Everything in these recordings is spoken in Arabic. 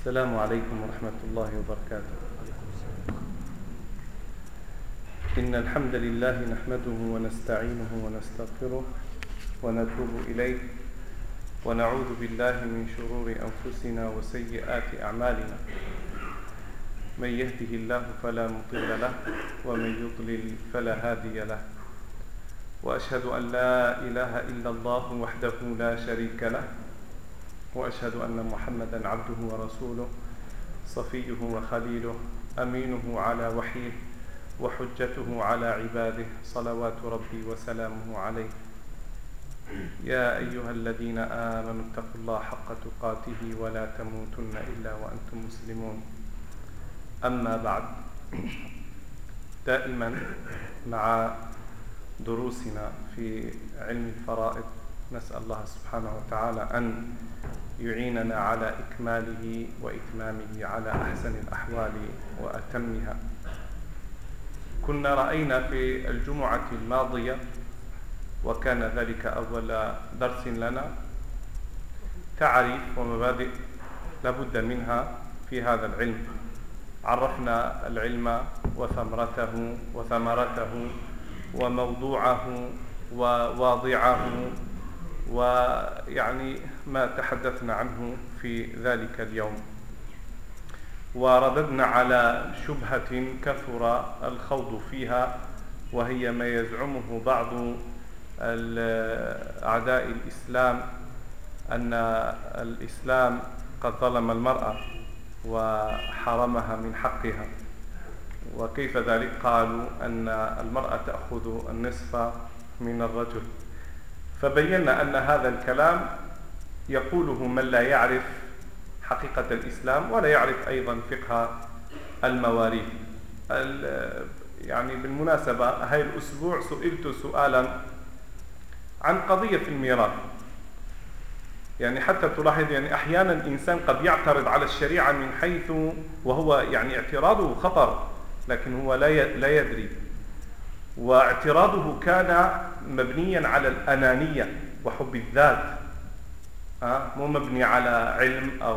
السلام عليكم ورحمة الله وبركاته. إن الحمد لله نحمده ونستعينه ونستغفره ونتوب إليه ونعوذ بالله من شرور أنفسنا وسيئات أعمالنا. من يهده الله فلا مضل له ومن يضلل فلا هادي له، وأشهد أن لا إله إلا الله وحده لا شريك له، وأشهد أن محمدا عبده ورسوله صفيه وخليله أمينه على وحيه وحجته على عباده صلوات ربي وسلامه عليه. يا أيها الذين آمنوا اتقوا الله حق تقاته ولا تموتن إلا وأنتم مسلمون. أما بعد، دائما مع دروسنا في علم الفرائض نسأل الله سبحانه وتعالى أن يعيننا على إكماله وإتمامه على أحسن الأحوال وأتمها. كنا رأينا في الجمعة الماضية، وكان ذلك أول درس لنا، تعريف ومبادئ لابد منها في هذا العلم. عرفنا العلم وثمرته وموضوعه وواضعه، ويعني ما تحدثنا عنه في ذلك اليوم، ورددنا على شبهة كثر الخوض فيها، وهي ما يزعمه بعض أعداء الإسلام أن الإسلام قد ظلم المرأة وحرمها من حقها. وكيف ذلك؟ قالوا أن المرأة تأخذ النصف من الرجل. فبينا أن هذا الكلام يقوله من لا يعرف حقيقة الإسلام ولا يعرف أيضا فقه المواريث. يعني بالمناسبة هاي الأسبوع سئلت سؤالا عن قضية في الميراث، يعني حتى تلاحظ يعني أحيانا الإنسان قد يعترض على الشريعة من حيث وهو يعني اعتراضه خطر، لكن هو لا يدري، واعتراضه كان مبنيا على الأنانية وحب الذات، مو مبني على علم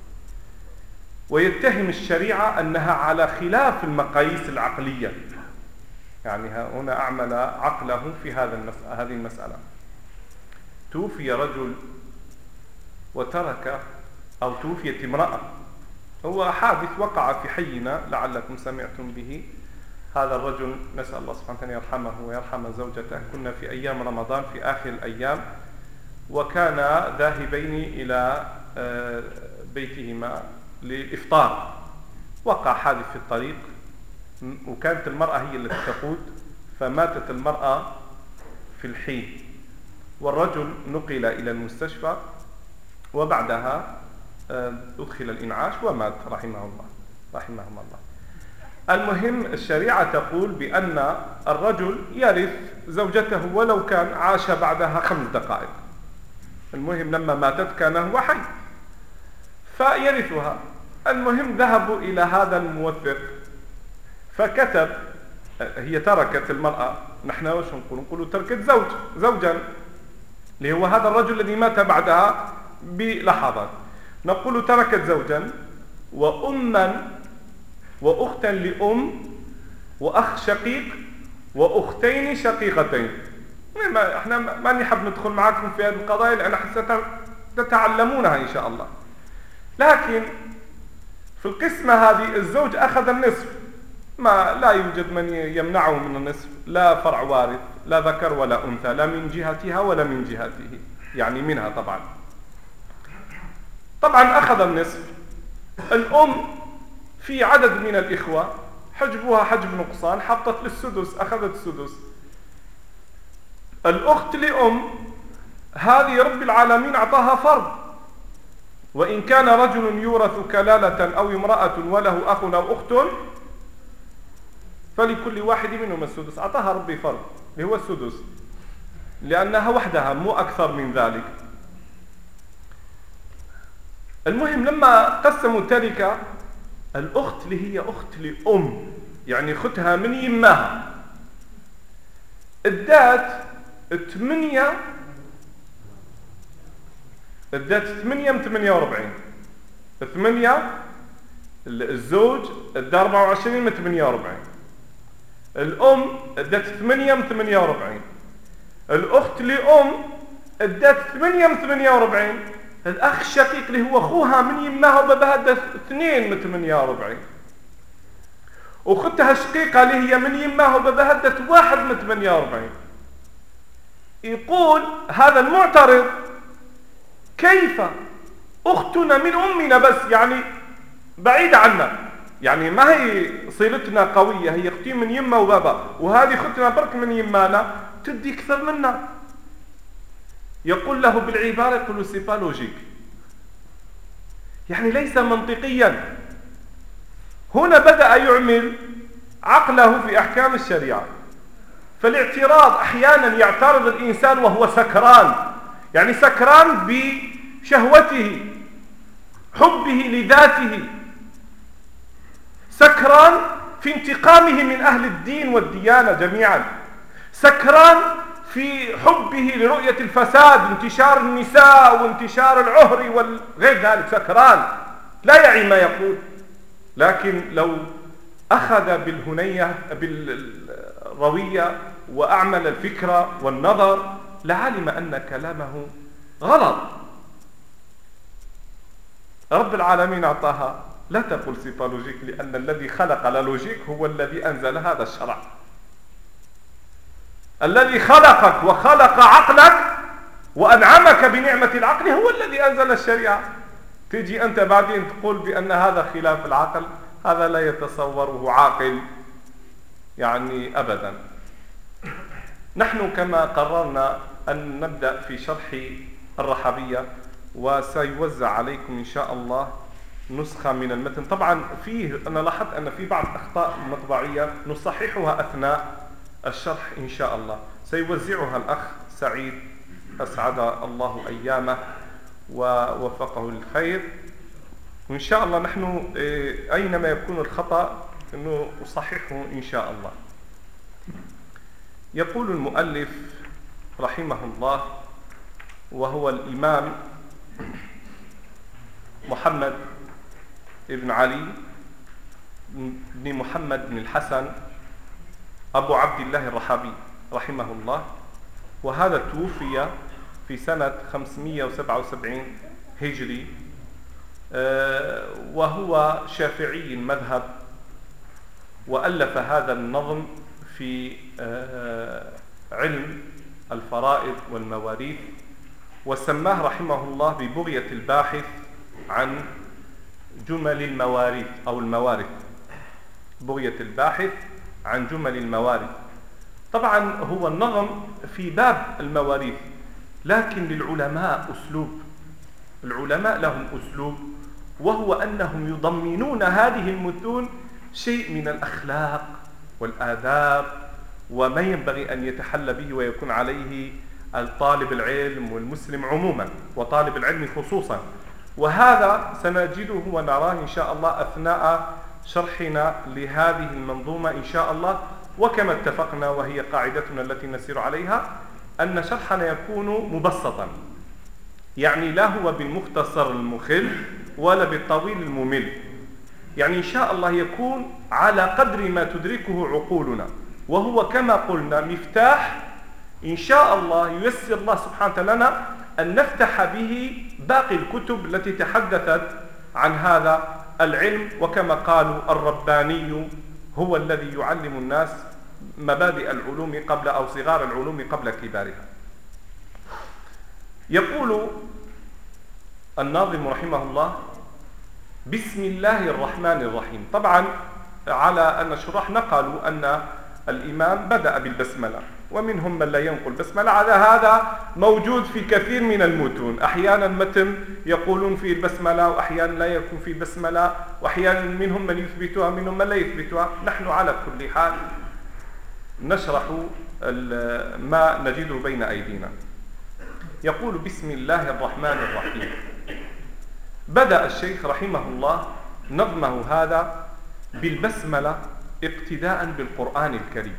ويتهم الشريعة أنها على خلاف المقاييس العقلية. يعني هنا أعمل عقله في هذه المسألة. توفي رجل وترك، أو توفيت امرأة، هو حادث وقع في حينا لعلكم سمعتم به. هذا الرجل نسأل الله سبحانه وتعالى يرحمه ويرحم زوجته. كنا في أيام رمضان في آخر الأيام، وكانا ذاهبين إلى بيتهما للإفطار. وقع حادث في الطريق، وكانت المرأة هي التي تقود، فماتت المرأة في الحين، والرجل نقل إلى المستشفى، وبعدها أدخل الإنعاش ومات رحمهم الله. المهم الشريعة تقول بأن الرجل يرث زوجته ولو كان عاش بعدها 5 دقائق. المهم لما ماتت كان هو حي فيرثها. المهم ذهبوا إلى هذا الموثق فكتب، هي تركت المرأة، نحن وش نقول تركت زوجا اللي هو هذا الرجل الذي مات بعدها بلحظات. نقول تركت زوجا وأما وأختا لأم وأخ شقيق وأختين شقيقتين. احنا ما نحب ندخل معكم في هذه القضايا لأن تتعلمونها إن شاء الله. لكن في القسمة هذه الزوج أخذ النصف، ما لا يوجد من يمنعه من النصف، لا فرع وارث، لا ذكر ولا أنثى، لا من جهتها ولا من جهته، يعني منها طبعا أخذ النصف. الأم في عدد من الإخوة حجبوها حجب نقصان، حطت للسدس، أخذت السدس. الأخت لأم هذه رب العالمين أعطاها فرض، وإن كان رجل يورث كلالة أو امرأة وله أخ أو أخت فلكل واحد منهم السدس. أعطاها ربي فرض اللي هو السدس، لأنها وحدها مو أكثر من ذلك. المهم لما قسموا التركة، الأخت اللي هي أخت لأم، يعني أختها من يمها، ادات 8 من 48. 8 الزوج ادى 24 من 48. الأم ادت 8 من 48. الأخت لأم ادت 8 من 48. الأخ الشقيق اللي هو أخوها من يمها وبابها ادت 2 من 48. أختها الشقيقة اللي هي من يمها وبابها ادت 1 من 48. يقول هذا المعترض: كيف أختنا من أمنا بس، يعني بعيدة عنا، يعني ما هي صلتنا قوية، هي أختي من يمة وبابا، وهذه أختنا برك من يمانا تدي أكثر منا. يقول له بالعبارة، يقول له سي با لوجيك، يعني ليس منطقيا. هنا بدأ يعمل عقله في أحكام الشريعة. فالاعتراض أحيانا يعترض الإنسان وهو سكران، يعني سكران بشهوته، حبه لذاته، سكران في انتقامه من أهل الدين والديانة جميعا، سكران في حبه لرؤية الفساد، انتشار النساء وانتشار العهر وغير ذلك، سكران لا يعي ما يقول. لكن لو أخذ بالروية وأعمل الفكرة والنظر لعلم أن كلامه غلط. رب العالمين أعطاها لا تقل صفة لوجيك، لأن الذي خلق لا لوجيك هو الذي أنزل هذا الشرع. الذي خلقك وخلق عقلك وأنعمك بنعمة العقل هو الذي أنزل الشريعة. تجي أنت بعدين تقول بأن هذا خلاف العقل، هذا لا يتصوره عاقل يعني أبدا. نحن كما قررنا أن نبدأ في شرح الرحبية، وسيوزع عليكم إن شاء الله نسخة من المتن. طبعا فيه أنا لاحظت أن في بعض أخطاء مطبعية نصححها أثناء الشرح إن شاء الله. سيوزعها الأخ سعيد أسعد الله أيامه ووفقه للخير، وإن شاء الله نحن أينما يكون الخطأ أنه أصححه إن شاء الله. يقول المؤلف رحمه الله، وهو الإمام محمد بن علي بن محمد بن الحسن أبو عبد الله الرحابي رحمه الله، وهذا توفي في سنة 577 هجري، وهو شافعي المذهب، وألف هذا النظم في علم الفرائض والمواريث، وسماه رحمه الله ببغية الباحث عن جمل المواريث أو الموارث، بغية الباحث عن جمل الموارث. طبعا هو النظم في باب المواريث، لكن للعلماء أسلوب، العلماء لهم أسلوب، وهو أنهم يضمنون هذه المتون شيء من الأخلاق والآداب وما ينبغي أن يتحلى به ويكون عليه الطالب العلم والمسلم عموما وطالب العلم خصوصا. وهذا سنجده ونراه إن شاء الله أثناء شرحنا لهذه المنظومة إن شاء الله. وكما اتفقنا وهي قاعدتنا التي نسير عليها، أن شرحنا يكون مبسطا، يعني لا هو بالمختصر المخل ولا بالطويل الممل، يعني إن شاء الله يكون على قدر ما تدركه عقولنا، وهو كما قلنا مفتاح إن شاء الله ييسر الله سبحانه وتعالى لنا أن نفتح به باقي الكتب التي تحدثت عن هذا العلم. وكما قالوا الرباني هو الذي يعلم الناس مبادئ العلوم قبل أو صغار العلوم قبل كبارها. يقول الناظم رحمه الله: بسم الله الرحمن الرحيم. طبعا على أن الشراح نقلوا أن الإمام بدأ بالبسملة، ومنهم من لا ينقل بسملة، على هذا موجود في كثير من المتون، أحيانا متن يقولون فيه البسملة وأحيانا لا يكون فيه بسملة، وأحيانا منهم من يثبتها منهم من لا يثبتها. نحن على كل حال نشرح ما نجده بين أيدينا. يقول: بسم الله الرحمن الرحيم. بدأ الشيخ رحمه الله نظمه هذا بالبسملة اقتداء بالقرآن الكريم،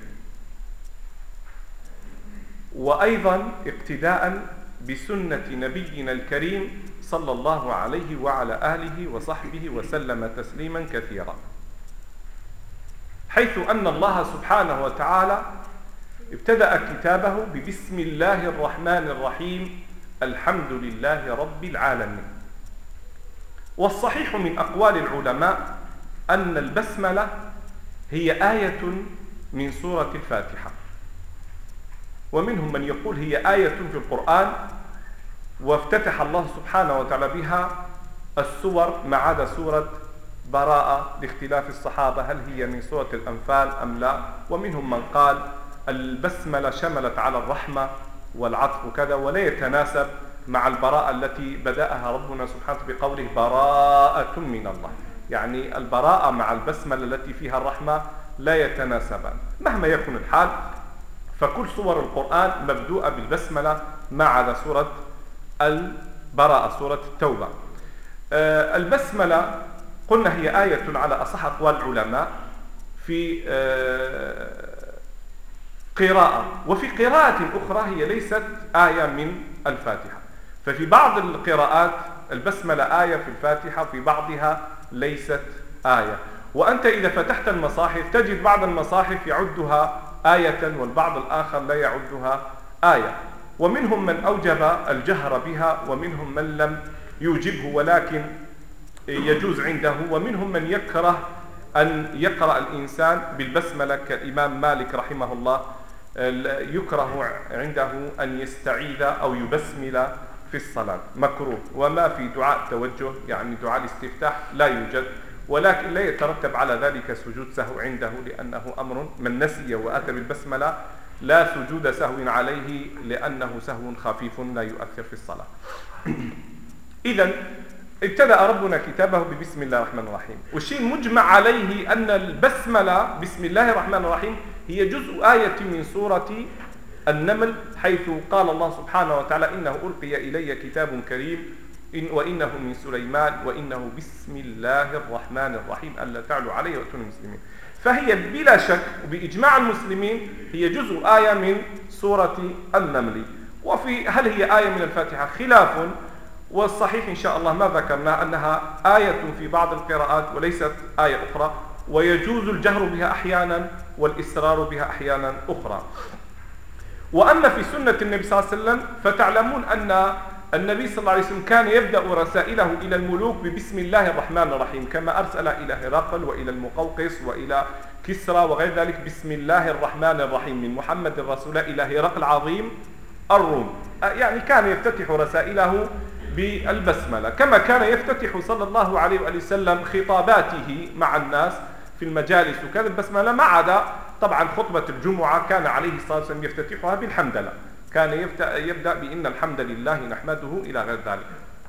وأيضا اقتداء بسنة نبينا الكريم صلى الله عليه وعلى آله وصحبه وسلم تسليما كثيرا، حيث أن الله سبحانه وتعالى ابتدأ كتابه ببسم الله الرحمن الرحيم الحمد لله رب العالمين. والصحيح من أقوال العلماء أن البسملة هي آية من سورة الفاتحة، ومنهم من يقول هي آية في القرآن وافتتح الله سبحانه وتعالى بها السور ما عدا سورة براءة لاختلاف الصحابة هل هي من سورة الأنفال أم لا. ومنهم من قال البسملة شملت على الرحمة والعطف وكذا ولا يتناسب مع البراءة التي بدأها ربنا سبحانه بقوله براءة من الله، يعني البراءة مع البسملة التي فيها الرحمة لا يتناسبان. مهما يكن الحال فكل سور القرآن مبدوءة بالبسملة ما عدا سورة البراءة سورة التوبة. البسملة قلنا هي آية على أصح أقوال العلماء في قراءة، وفي قراءة أخرى هي ليست آية من الفاتحة. ففي بعض القراءات البسملة آية في الفاتحة، في بعضها ليست آية. وأنت إذا فتحت المصاحف تجد بعض المصاحف يعدها آية والبعض الآخر لا يعدها آية، ومنهم من أوجب الجهر بها ومنهم من لم يوجبه ولكن يجوز عنده، ومنهم من يكره أن يقرأ الإنسان بالبسملة كالإمام مالك رحمه الله يكره عنده أن يستعيذ أو يبسمل في الصلاة، مكروه. وما في دعاء توجه يعني دعاء الاستفتاح لا يوجد، ولكن لا يترتب على ذلك سجود سهو عنده، لأنه أمر من نسي وأتى بالبسملة لا سجود سهو عليه لأنه سهو خفيف لا يؤثر في الصلاة. إذن ابتدأ ربنا كتابه ببسم الله الرحمن الرحيم، والشيء المجمع عليه أن البسملة بسم الله الرحمن الرحيم هي جزء آية من سورة النمل، حيث قال الله سبحانه وتعالى إنه ألقي إلي كتاب كريم وإنه من سليمان وإنه بسم الله الرحمن الرحيم ألا تعلوا علي وأتوني مسلمين. فهي بلا شك وبإجماع المسلمين هي جزء آية من سورة النمل. وفي هل هي آية من الفاتحة خلاف، والصحيح إن شاء الله ما ذكرنا أنها آية في بعض القراءات وليست آية أخرى، ويجوز الجهر بها أحيانا والإسرار بها أحيانا أخرى. وأما في سنة النبي صلى الله عليه وسلم فتعلمون أن النبي صلى الله عليه وسلم كان يبدأ رسائله إلى الملوك ببسم الله الرحمن الرحيم، كما أرسل إلى هرقل وإلى المقوقس وإلى كسرى وغير ذلك بسم الله الرحمن الرحيم من محمد الرسول إلى هرقل عظيم الروم. يعني كان يفتتح رسائله بالبسملة، كما كان يفتتح صلى الله عليه وآله وسلم خطاباته مع الناس في المجالس وكذا البسملة، ما عدا طبعا خطبة الجمعة كان عليه الصلاة والسلام يفتتحها بالحمدلله، كان يبدأ بإن الحمد لله نحمده إلى غير ذلك.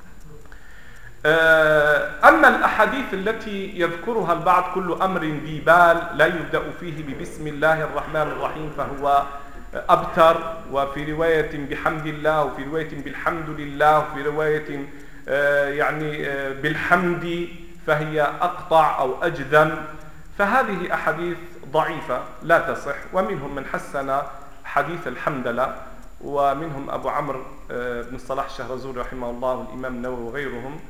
أما الأحاديث التي يذكرها البعض كل أمر ذي بال لا يبدأ فيه ببسم الله الرحمن الرحيم فهو أبتر، وفي رواية بحمد الله، وفي رواية بالحمد لله، وفي رواية يعني بالحمد فهي أقطع أو أجذم، فهذه أحاديث ضعيفة لا تصح. ومنهم من حسن حديث الحمدلله، ومنهم أبو عمرو بن الصلاح الشهرزوري رحمه الله والإمام النووي وغيرهم،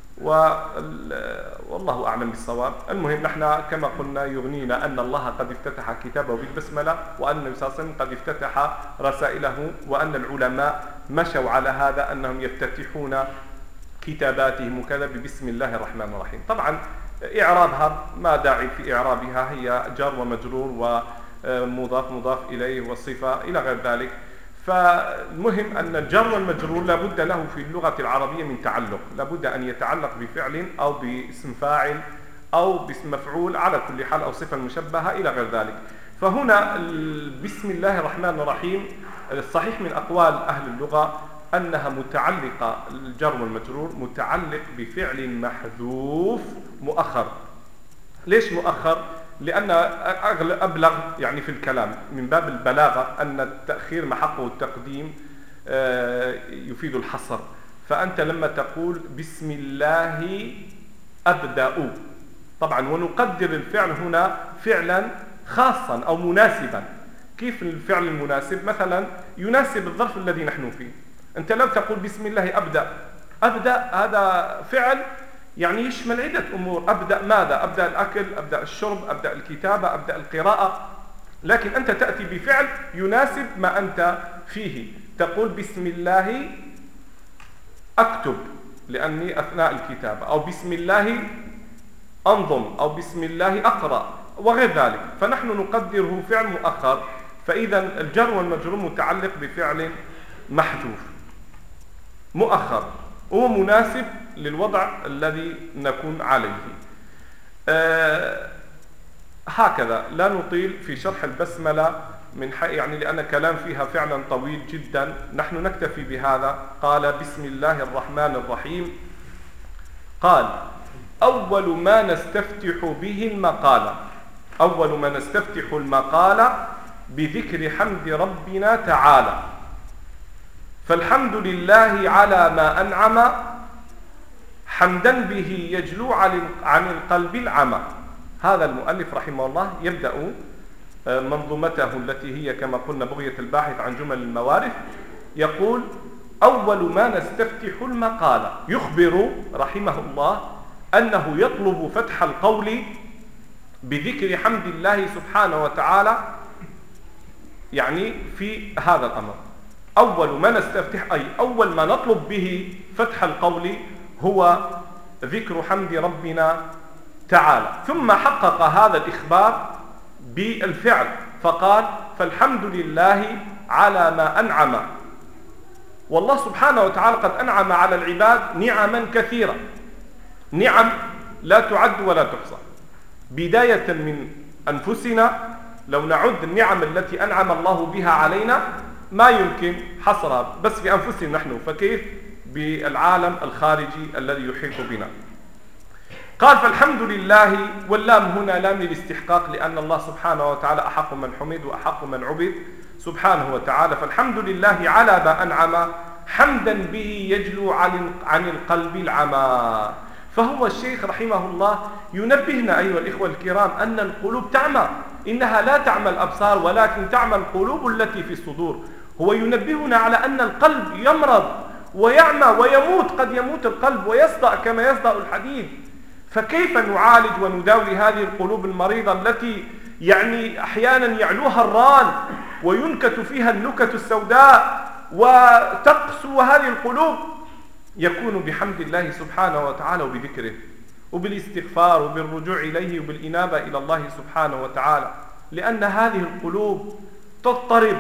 والله أعلم بالصواب. المهم نحن كما قلنا يغنينا أن الله قد افتتح كتابه بالبسملة، وأن النبي صلى الله عليه وسلم قد افتتح رسائله، وأن العلماء مشوا على هذا أنهم يفتتحون كتاباتهم وكذا ببسم الله الرحمن الرحيم. طبعا إعرابها ما داعي في إعرابها، هي جار ومجرور ومضاف مضاف إليه والصفة إلى غير ذلك. فالمهم أن الجر والمجرور لابد له في اللغة العربية من تعلق، لابد أن يتعلق بفعل أو باسم فاعل أو باسم مفعول على كل حال، أو صفة مشبهة إلى غير ذلك. فهنا بسم الله الرحمن الرحيم الصحيح من أقوال أهل اللغة أنها متعلقة، الجر والمجرور متعلق بفعل محذوف مؤخر. ليش مؤخر؟ لأن أبلغ يعني في الكلام من باب البلاغة، أن التأخير محقه التقديم يفيد الحصر. فأنت لما تقول بسم الله أبدأ، طبعا ونقدر الفعل هنا فعلا خاصا أو مناسبا. كيف الفعل المناسب؟ مثلا يناسب الظرف الذي نحن فيه. أنت لو تقول بسم الله أبدأ، أبدأ هذا فعل يعني يشمل عدة أمور. أبدأ ماذا؟ أبدأ الأكل، أبدأ الشرب، أبدأ الكتابة، أبدأ القراءة. لكن أنت تأتي بفعل يناسب ما أنت فيه. تقول بسم الله أكتب لأني أثناء الكتابة، أو بسم الله أنظم، أو بسم الله أقرأ وغير ذلك. فنحن نقدره فعل مؤخر. فإذا الجر والمجرور متعلق بفعل محذوف مؤخر هو مناسب للوضع الذي نكون عليه. هكذا لا نطيل في شرح البسملة يعني لأن كلام فيها فعلا طويل جدا. نحن نكتفي بهذا. قال بسم الله الرحمن الرحيم. قال أول ما نستفتح به المقالة، أول ما نستفتح المقالة بذكر حمد ربنا تعالى. فالحمد لله على ما أنعم حمدا به يجلو عن القلب العمى. هذا المؤلف رحمه الله يبدأ منظومته التي هي كما قلنا بغية الباحث عن جمل الموارث. يقول أول ما نستفتح المقالة، يخبر رحمه الله أنه يطلب فتح القول بذكر حمد الله سبحانه وتعالى يعني في هذا الأمر. أول ما نستفتح أي أول ما نطلب به فتح القول هو ذكر حمد ربنا تعالى. ثم حقق هذا الإخبار بالفعل فقال فالحمد لله على ما أنعم. والله سبحانه وتعالى قد أنعم على العباد نعما كثيرة، نعم لا تعد ولا تحصى، بداية من أنفسنا. لو نعد النعم التي أنعم الله بها علينا ما يمكن حصرها بس في أنفسنا نحن، فكيف بالعالم الخارجي الذي يحيط بنا. قال فالحمد لله، واللام هنا لام للاستحقاق لأن الله سبحانه وتعالى أحق من حمد وأحق من عبد سبحانه وتعالى. فالحمد لله على ما أنعم حمدا به يجلو عن القلب العمى. فهو الشيخ رحمه الله ينبهنا أيها الإخوة الكرام أن القلوب تعمى، إنها لا تعمى الأبصار ولكن تعمى القلوب التي في الصدور. هو ينبهنا على أن القلب يمرض ويعمى ويموت، قد يموت القلب ويصدأ كما يصدأ الحديد. فكيف نعالج ونداوي هذه القلوب المريضة التي يعني أحيانا يعلوها الران وينكت فيها النكت السوداء وتقسو هذه القلوب؟ يكون بحمد الله سبحانه وتعالى وبذكره وبالاستغفار وبالرجوع إليه وبالإنابة إلى الله سبحانه وتعالى، لأن هذه القلوب تضطرب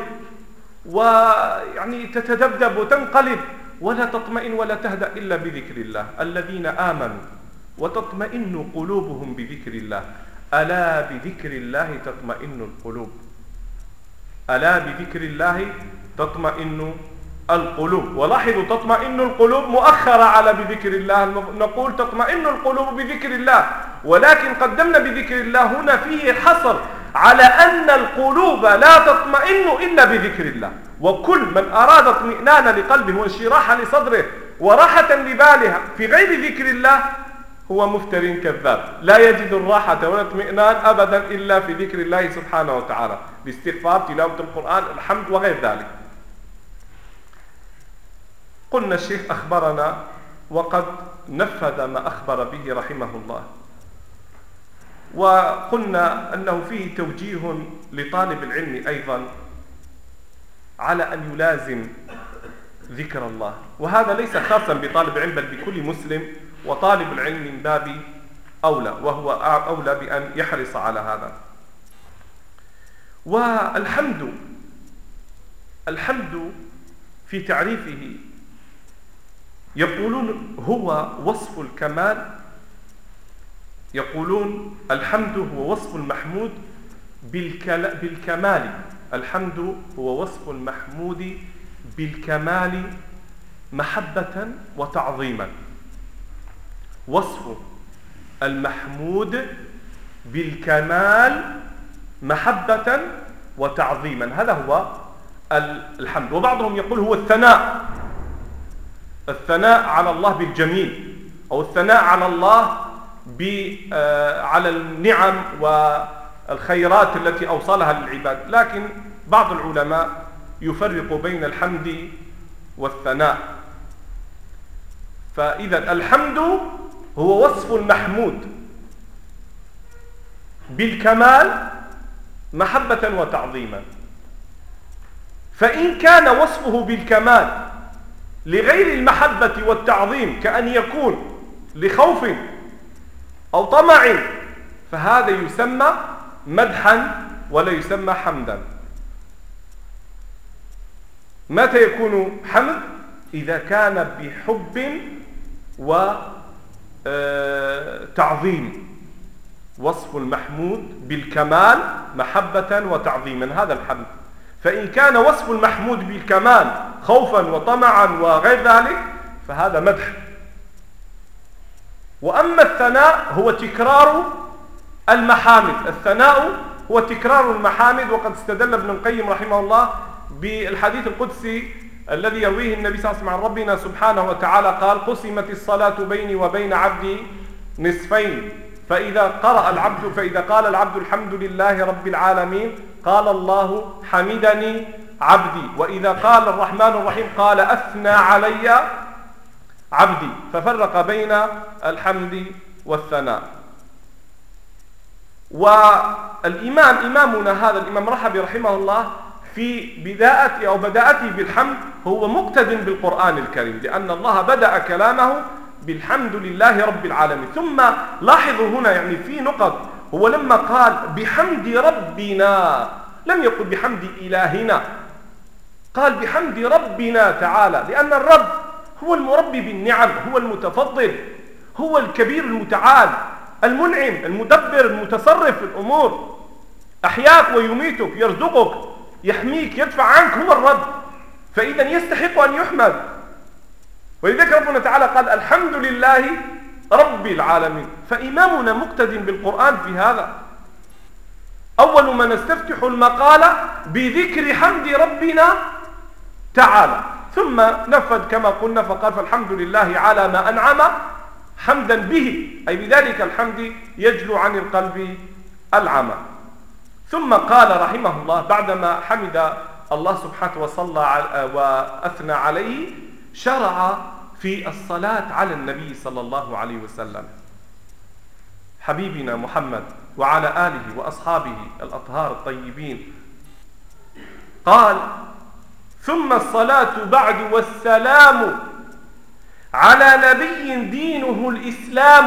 ويعني تتذبذب وتنقلب ولا تطمئن ولا تهدأ إلا بذكر الله. الذين آمنوا وتطمئن قلوبهم بذكر الله، ألا بذكر الله تطمئن القلوب، ألا بذكر الله تطمئن القلوب. ولاحظوا تطمئن القلوب مؤخرة على بذكر الله. نقول تطمئن القلوب بذكر الله، ولكن قدمنا بذكر الله هنا فيه حصر على أن القلوب لا تطمئن إلا بذكر الله. وكل من أراد اطمئنان لقلبه وانشراح لصدره وراحة لبالها في غير ذكر الله هو مفتر كذاب، لا يجد الراحة والاطمئنان أبدا إلا في ذكر الله سبحانه وتعالى، باستغفار، تلاوة القرآن، الحمد وغير ذلك. قلنا الشيخ أخبرنا وقد نفذ ما أخبر به رحمه الله، وقلنا أنه فيه توجيه لطالب العلم أيضا على أن يلازم ذكر الله، وهذا ليس خاصا بطالب العلم بل بكل مسلم، وطالب العلم من باب أولى، وهو أولى بأن يحرص على هذا. الحمد في تعريفه يقولون هو وصف الكمال، يقولون الحمد هو وصف المحمود بالكمال. الحمد هو وصف المحمود بالكمال محبة وتعظيما. وصف المحمود بالكمال محبة وتعظيما، هذا هو الحمد. وبعضهم يقول هو الثناء على الله بالجميل، أو الثناء على الله على النعم والخيرات التي أوصلها للعباد. لكن بعض العلماء يفرق بين الحمد والثناء. فإذا الحمد هو وصف المحمود بالكمال محبة وتعظيما. فإن كان وصفه بالكمال لغير المحبة والتعظيم كأن يكون لخوف أو طمع فهذا يسمى مدحا ولا يسمى حمدا. متى يكون حمد؟ إذا كان بحب وتعظيم. وصف المحمود بالكمال محبة وتعظيما، هذا الحمد. فإن كان وصف المحمود بالكمال خوفا وطمعا وغير ذلك فهذا مدح. وأما الثناء هو تكرار المحامد. الثناء هو تكرار المحامد. وقد استدل ابن القيم رحمه الله بالحديث القدسي الذي يرويه النبي صلى الله عليه وسلم عن ربنا سبحانه وتعالى قال: قسمت الصلاة بيني وبين عبدي نصفين، فإذا قال العبد الحمد لله رب العالمين قال الله حمدني عبدي، وإذا قال الرحمن الرحيم قال أثنى علي عبدي، ففرق بين الحمد والثناء. والإمام إمامنا هذا الإمام رحبي رحمه الله في بداءته بالحمد هو مقتد بالقرآن الكريم، لأن الله بدأ كلامه بالحمد لله رب العالمين. ثم لاحظوا هنا يعني في نقط، هو لما قال بحمد ربنا لم يقل بحمد إلهنا، قال بحمد ربنا تعالى، لأن الرب هو المربي بالنعم، هو المتفضل، هو الكبير المتعال المنعم المدبر المتصرف في الأمور، أحياك ويميتك، يرزقك، يحميك، يدفع عنك، هو الرب، فإذا يستحق أن يحمد. ولذلك ربنا تعالى قال الحمد لله رب العالمين. فإمامنا مقتد بالقرآن في هذا. أول ما نستفتح المقالة بذكر حمد ربنا تعالى، ثم نفذ كما قلنا فقال فالحمد لله على ما أنعم حمدا به، أي بذلك الحمد يجلو عن القلب العمى. ثم قال رحمه الله بعدما حمد الله سبحانه وصلى وأثنى عليه شرع في الصلاة على النبي صلى الله عليه وسلم حبيبنا محمد وعلى آله وأصحابه الأطهار الطيبين. قال ثم الصلاة بعد والسلام على نبي دينه الإسلام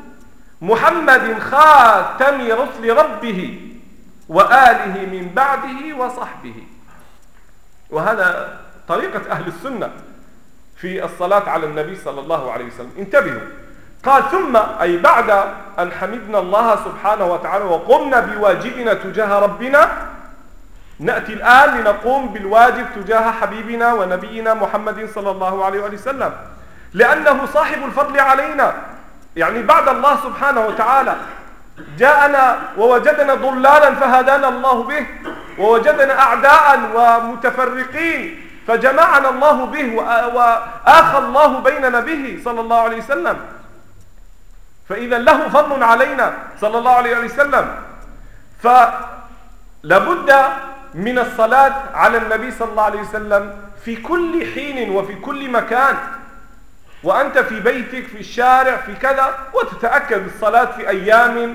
محمد خاتم رسل ربه وآله من بعده وصحبه. وهذا طريقة أهل السنة في الصلاة على النبي صلى الله عليه وسلم. انتبهوا، قال ثم أي بعد أن حمدنا الله سبحانه وتعالى وقمنا بواجبنا تجاه ربنا، نأتي الآن لنقوم بالواجب تجاه حبيبنا ونبينا محمد صلى الله عليه وسلم، لأنه صاحب الفضل علينا. يعني بعد الله سبحانه وتعالى جاءنا ووجدنا ضلالا فهدانا الله به، ووجدنا أعداء ومتفرقين فجمعنا الله به وآخى الله بيننا به صلى الله عليه وسلم. فإذا له فضل علينا صلى الله عليه وسلم، فلابد من الصلاة على النبي صلى الله عليه وسلم في كل حين وفي كل مكان، وأنت في بيتك في الشارع في كذا، وتتأكد الصلاة في أيام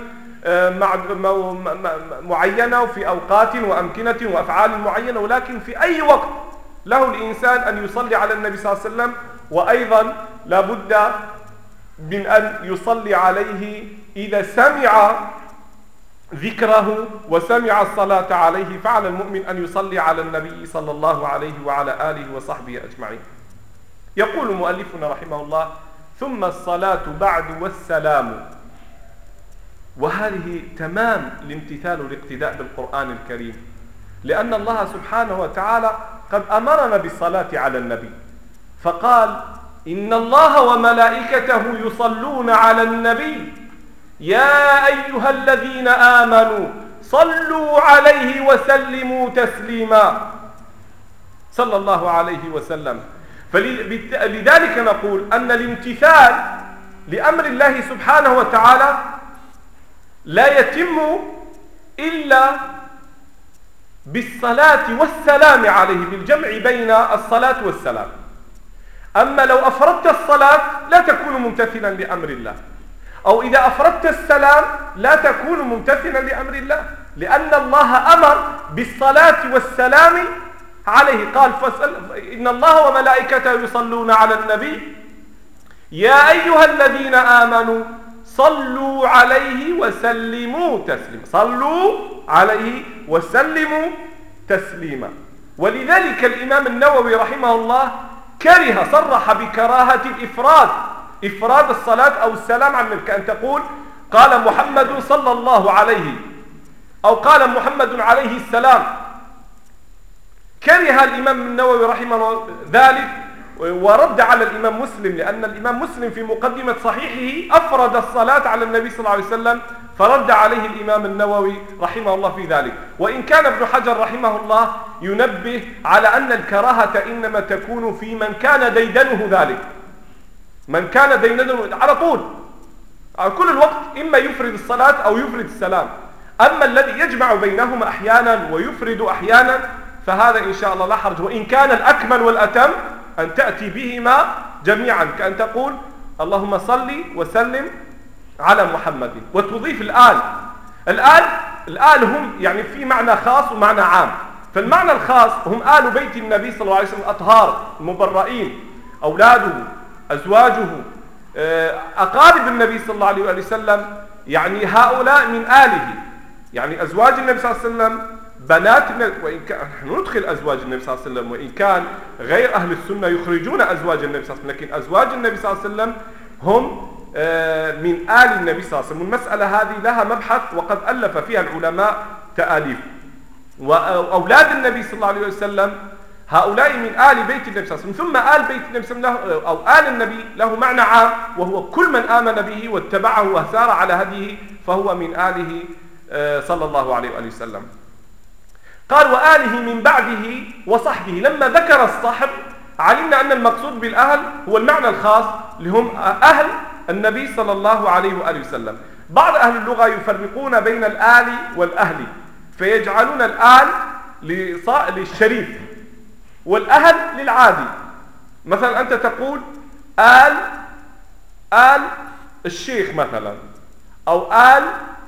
معينة وفي أوقات وأمكنة وأفعال معينة، ولكن في أي وقت له الإنسان أن يصلي على النبي صلى الله عليه وسلم. وأيضا لابد من أن يصلي عليه إذا سمع ذكره وسمع الصلاة عليه، فعلى المؤمن أن يصلي على النبي صلى الله عليه وعلى آله وصحبه أجمعين. يقول مؤلفنا رحمه الله ثم الصلاة بعد والسلام، وهذه تمام الامتثال والاقتداء بالقرآن الكريم، لأن الله سبحانه وتعالى قد أمرنا بالصلاة على النبي، فقال إن الله وملائكته يصلون على النبي يا أيها الذين آمنوا صلوا عليه وسلموا تسليما صلى الله عليه وسلم. فلذلك نقول أن الامتثال لأمر الله سبحانه وتعالى لا يتم إلا بالصلاة والسلام عليه، بالجمع بين الصلاة والسلام. أما لو أفردت الصلاة لا تكون ممتثلا لأمر الله، أو إذا أفردت السلام لا تكون ممتثلا لأمر الله، لأن الله أمر بالصلاة والسلام عليه. قال إن الله وملائكته يصلون على النبي يا أيها الذين آمنوا صلوا عليه وسلموا تسليما. صلوا عليه وسلموا تسليما. ولذلك الإمام النووي رحمه الله صرح بكراهة إفراد الصلاة أو السلام عن النبي، كأن تقول قال محمد صلى الله عليه، أو قال محمد عليه السلام. كره الإمام النووي رحمه الله ذلك، ورد على الإمام مسلم، لأن الإمام مسلم في مقدمة صحيحه أفرد الصلاة على النبي صلى الله عليه وسلم، فرد عليه الإمام النووي رحمه الله في ذلك. وإن كان ابن حجر رحمه الله ينبه على أن الكراهة إنما تكون في من كان ديدنه ذلك، من كان ديدنه على طول على كل الوقت إما يفرد الصلاة أو يفرد السلام. أما الذي يجمع بينهما أحيانا ويفرد أحيانا فهذا إن شاء الله لا حرج، وإن كان الأكمل والأتم أن تأتي بهما جميعا، كأن تقول اللهم صل وسلم على محمد، وتضيف الآل هم يعني في معنى خاص ومعنى عام. فالمعنى الخاص هم آل بيت النبي صلى الله عليه وسلم الأطهار المبرئين، أولاده، أزواجه، أقارب النبي صلى الله عليه وسلم، يعني هؤلاء من آله، يعني أزواج النبي صلى الله عليه وسلم، بنات النبي، وإن كان نحن ندخل أزواج النبي صلى الله عليه وسلم، وإن كان غير أهل السنة يخرجون أزواج النبي صلى الله عليه وسلم، لكن أزواج النبي صلى الله عليه وسلم هم من آل النبي صلى الله عليه وسلم. المسألة هذه لها مبحث وقد ألف فيها العلماء تآليف. وأولاد النبي صلى الله عليه وسلم هؤلاء من آل بيت النبي صلى الله عليه وسلم. ثم آل بيت النبي صلى الله عليه وسلم أو آل النبي له معنى عام، وهو كل من آمن به واتبعه وسار على هديه فهو من آله صلى الله عليه وآله وسلم. قال وآله من بعده وصحبه. لما ذكر الصحب علمنا أن المقصود بالأهل هو المعنى الخاص اللي هم أهل النبي صلى الله عليه وآله وسلم. بعض أهل اللغة يفرقون بين الآل والأهل، فيجعلون الآل للشريف والأهل للعادي. مثلا أنت تقول آل الشيخ مثلا، أو آل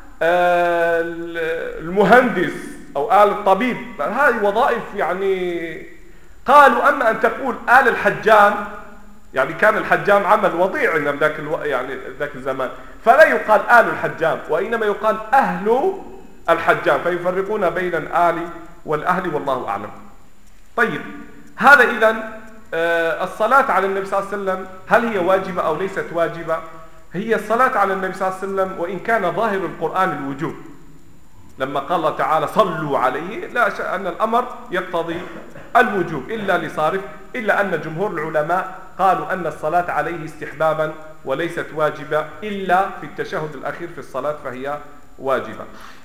المهندس، أو آل الطبيب، هذه وظائف يعني. قالوا أما أن تقول آل الحجام، يعني كان الحجام عمل وضيع يعني ذاك الزمان، فلا يقال آل الحجام، وإنما يقال أهل الحجام، فيفرقون بين الآل والأهل والله أعلم. طيب، هذا إذن الصلاة على النبي صلى الله عليه وسلم هل هي واجبة أو ليست واجبة؟ هي الصلاة على النبي صلى الله عليه وسلم وإن كان ظاهر القرآن الوجوب، لما قال الله تعالى صلوا عليه، لا شك أن الأمر يقتضي الوجوب إلا لصارف، إلا أن جمهور العلماء قالوا أن الصلاة عليه استحبابا وليست واجبة، إلا في التشهد الأخير في الصلاة فهي واجبة.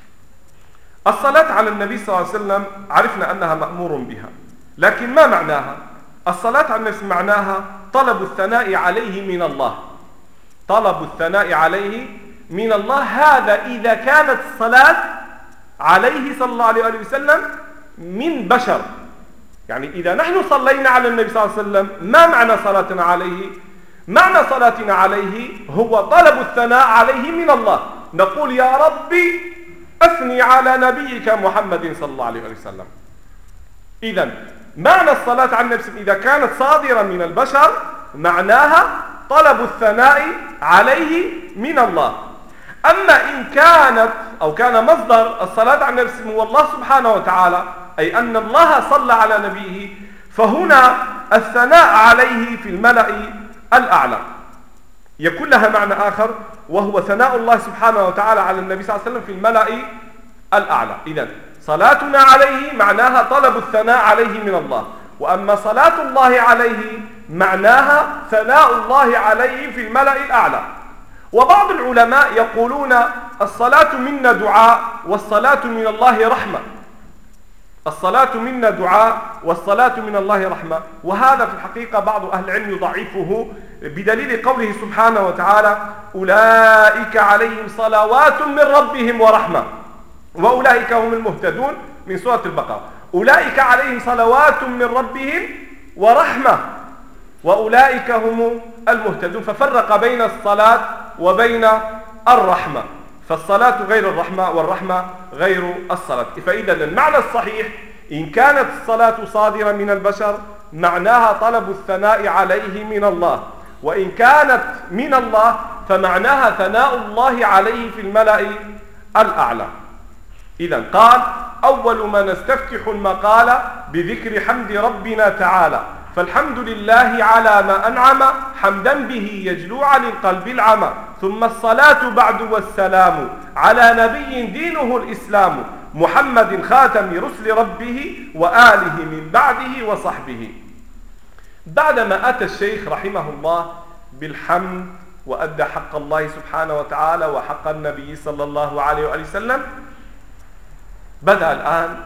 الصلاة على النبي صلى الله عليه وسلم عرفنا أنها مأمور بها، لكن ما معناها؟ الصلاة على النبي معناها طلب الثناء عليه من الله، طلب الثناء عليه من الله. هذا إذا كانت الصلاة عليه صلى الله عليه وسلم من بشر، يعني إذا نحن صلينا على النبي صلى الله عليه وسلم ما معنى صلاتنا عليه؟ معنى صلاتنا عليه هو طلب الثناء عليه من الله، نقول يا ربي أثني على نبيك محمد صلى الله عليه وسلم. إذن معنى الصلاة على النبي إذا كانت صادرة من البشر معناها طلب الثناء عليه من الله. أما إن كانت أو كان مصدر الصلاة على النبي هو الله سبحانه وتعالى، أي أن الله صلى على نبيه، فهنا الثناء عليه في الملأ الأعلى يكون لها معنى آخر، وهو ثناء الله سبحانه وتعالى على النبي صلى الله عليه وسلم في الملأ الأعلى. إذن صلاتنا عليه معناها طلب الثناء عليه من الله، وأما صلاة الله عليه معناها ثناء الله عليه في الملأ الأعلى. وبعض العلماء يقولون الصلاة منا دعاء والصلاة من الله رحمة، الصلاة منا دعاء والصلاة من الله رحمة، وهذا في الحقيقة بعض أهل العلم يضعفه بدليل قوله سبحانه وتعالى أولئك عليهم صلوات من ربهم ورحمة وأولئك هم المهتدون من سورة البقرة. أولئك عليهم صلوات من ربهم ورحمة، وأولئك هم المهتدون. ففرق بين الصلاة وبين الرحمة، فالصلاة غير الرحمة والرحمة غير الصلاة. فإذا المعنى الصحيح إن كانت الصلاة صادرة من البشر معناها طلب الثناء عليه من الله، وإن كانت من الله فمعناها ثناء الله عليه في الملأ الأعلى. إذا قال أول ما نستفتح المقال بذكر حمد ربنا تعالى، فالحمد لله على ما أنعم حمدا به يجلو عن القلب العمى، ثم الصلاة بعد والسلام على نبي دينه الإسلام محمد خاتم رسل ربه وآله من بعده وصحبه. بعدما أتى الشيخ رحمه الله بالحمد وأدى حق الله سبحانه وتعالى وحق النبي صلى الله عليه وآله وسلم، بدأ الآن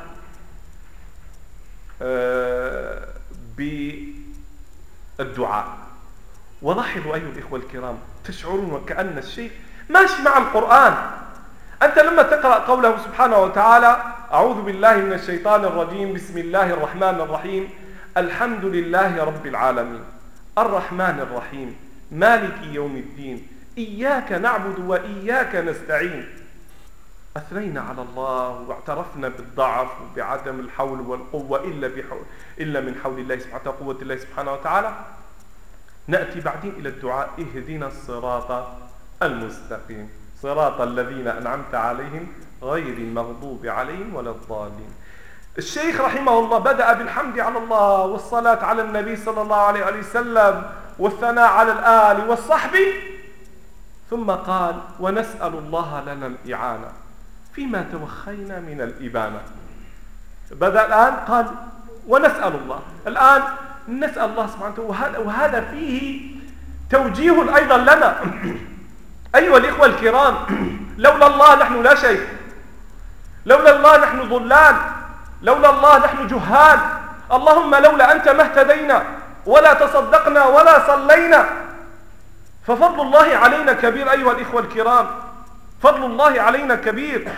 بالدعاء. ولاحظوا أيها الإخوة الكرام، تشعرون وكأن الشيخ ماشي مع القرآن. أنت لما تقرأ قوله سبحانه وتعالى أعوذ بالله من الشيطان الرجيم بسم الله الرحمن الرحيم الحمد لله رب العالمين الرحمن الرحيم مالك يوم الدين إياك نعبد وإياك نستعين، أثنينا على الله واعترفنا بالضعف وبعدم الحول والقوة إلا من حول الله سبحانه وتعالى، قوة الله سبحانه وتعالى. نأتي بعدين إلى الدعاء اهدنا الصراط المستقيم صراط الذين أنعمت عليهم غير المغضوب عليهم ولا الضالين. الشيخ رحمه الله بدأ بالحمد على الله والصلاة على النبي صلى الله عليه وسلم والثناء على الآل والصحب، ثم قال ونسأل الله لنا الإعانة فيما توخينا من الإبانة. بدأ الآن قال ونسأل الله، الآن نسأل الله سبحانه وتعالى، وهذا فيه توجيه أيضا لنا. أيها الإخوة الكرام، لولا الله نحن لا شيء، لولا الله نحن ضلال، لولا الله نحن جهال. اللهم لولا أنت ما اهتدينا ولا تصدقنا ولا صلينا. ففضل الله علينا كبير أيها الإخوة الكرام، فضل الله علينا كبير.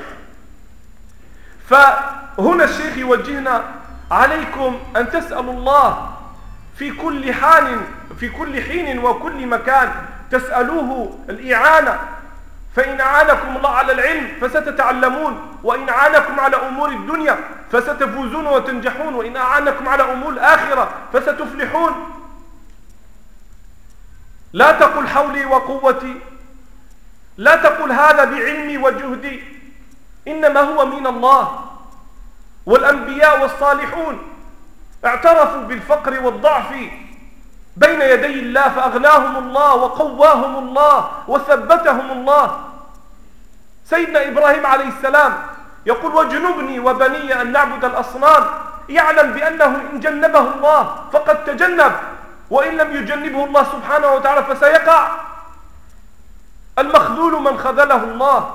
فهنا الشيخ يوجهنا عليكم أن تسألوا الله في كل حين وكل مكان، تسألوه الإعانة. فإن أعانكم الله على العلم فستتعلمون، وإن أعانكم على أمور الدنيا فستفوزون وتنجحون، وإن أعانكم على أمور الآخرة فستفلحون. لا تقل حولي وقوتي، لا تقل هذا بعلمي وجهدي، إنما هو من الله. والأنبياء والصالحون اعترفوا بالفقر والضعف بين يدي الله فأغناهم الله وقواهم الله وثبتهم الله. سيدنا إبراهيم عليه السلام يقول واجنبني وبني أن نعبد الأصنام، يعلم بأنه إن جنبه الله فقد تجنب، وإن لم يجنبه الله سبحانه وتعالى فسيقع. المخذول من خذله الله.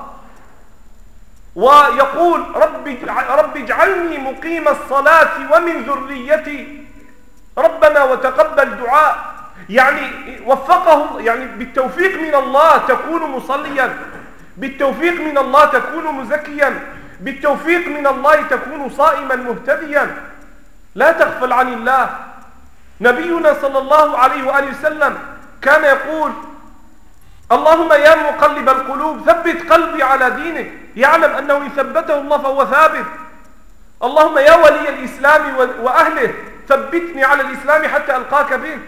ويقول رب اجعلني مقيم الصلاة ومن ذريتي ربنا وتقبل دعاء. يعني وفقه، يعني بالتوفيق من الله تكون مصليا، بالتوفيق من الله تكون مزكيا، بالتوفيق من الله تكون صائما مهتديا. لا تغفل عن الله. نبينا صلى الله عليه وآله وسلم كان يقول اللهم يا مقلب القلوب ثبت قلبي على دينك، يعلم أنه إن ثبته الله فهو ثابت. اللهم يا ولي الإسلام وأهله ثبتني على الإسلام حتى ألقاك به.